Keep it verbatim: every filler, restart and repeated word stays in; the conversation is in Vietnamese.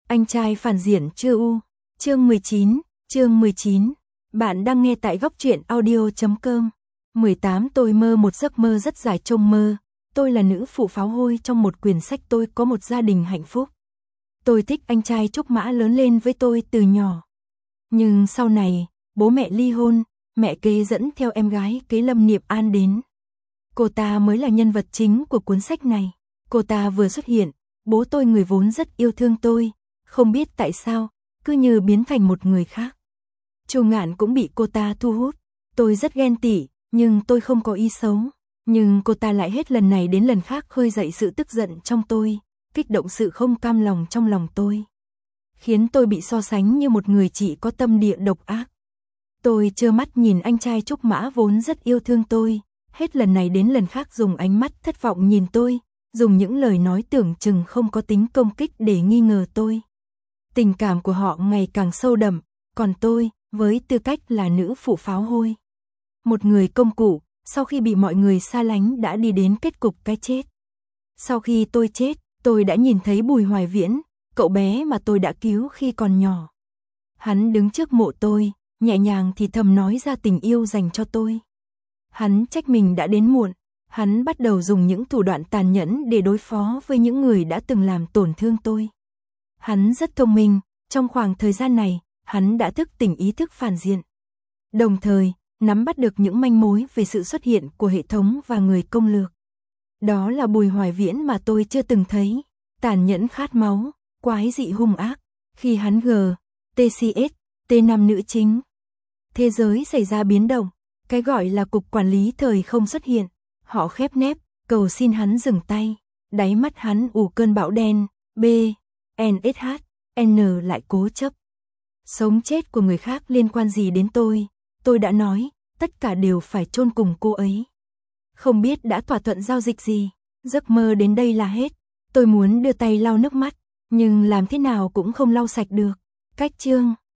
Anh trai phản diện chưa u. Chương mười chín, chương mười chín. Bạn đang nghe tại góc truyện audio chấm com. mười tám Tôi mơ một giấc mơ rất dài trong mơ. Tôi là nữ phụ pháo hôi trong một quyển sách. Tôi có một gia đình hạnh phúc. Tôi thích anh trai Trúc Mã lớn lên với tôi từ nhỏ. Nhưng sau này, bố mẹ ly hôn, mẹ kế dẫn theo em gái kế Lâm Niệm An đến. Cô ta mới là nhân vật chính của cuốn sách này. Cô ta vừa xuất hiện, bố tôi người vốn rất yêu thương tôi, không biết tại sao, cứ như biến thành một người khác. Chu Ngạn cũng bị cô ta thu hút. Tôi rất ghen tị, nhưng tôi không có ý xấu. Nhưng cô ta lại hết lần này đến lần khác khơi dậy sự tức giận trong tôi, kích động sự không cam lòng trong lòng tôi. Khiến tôi bị so sánh như một người chị có tâm địa độc ác. Tôi trơ mắt nhìn anh trai Trúc Mã vốn rất yêu thương tôi, hết lần này đến lần khác dùng ánh mắt thất vọng nhìn tôi, dùng những lời nói tưởng chừng không có tính công kích để nghi ngờ tôi. Tình cảm của họ ngày càng sâu đậm, còn tôi, với tư cách là nữ phụ pháo hôi, một người công cụ, sau khi bị mọi người xa lánh đã đi đến kết cục cái chết. Sau khi tôi chết, tôi đã nhìn thấy Bùi Hoài Viễn, cậu bé mà tôi đã cứu khi còn nhỏ. Hắn đứng trước mộ tôi, nhẹ nhàng thì thầm nói ra tình yêu dành cho tôi. Hắn trách mình đã đến muộn, hắn bắt đầu dùng những thủ đoạn tàn nhẫn để đối phó với những người đã từng làm tổn thương tôi. Hắn rất thông minh, trong khoảng thời gian này, hắn đã thức tỉnh ý thức phản diện. Đồng thời, nắm bắt được những manh mối về sự xuất hiện của hệ thống và người công lược. Đó là Bùi Hoài Viễn mà tôi chưa từng thấy, tàn nhẫn khát máu, quái dị hung ác. Khi hắn G, tê xê ét, T năm nữ chính. Thế giới xảy ra biến động, cái gọi là cục quản lý thời không xuất hiện. Họ khép nép, cầu xin hắn dừng tay. Đáy mắt hắn ù cơn bão đen, B, en ét hát, N lại cố chấp. Sống chết của người khác liên quan gì đến tôi? Tôi đã nói, tất cả đều phải chôn cùng cô ấy. Không biết đã thỏa thuận giao dịch gì, giấc mơ đến đây là hết. Tôi muốn đưa tay lau nước mắt, nhưng làm thế nào cũng không lau sạch được. Cách chương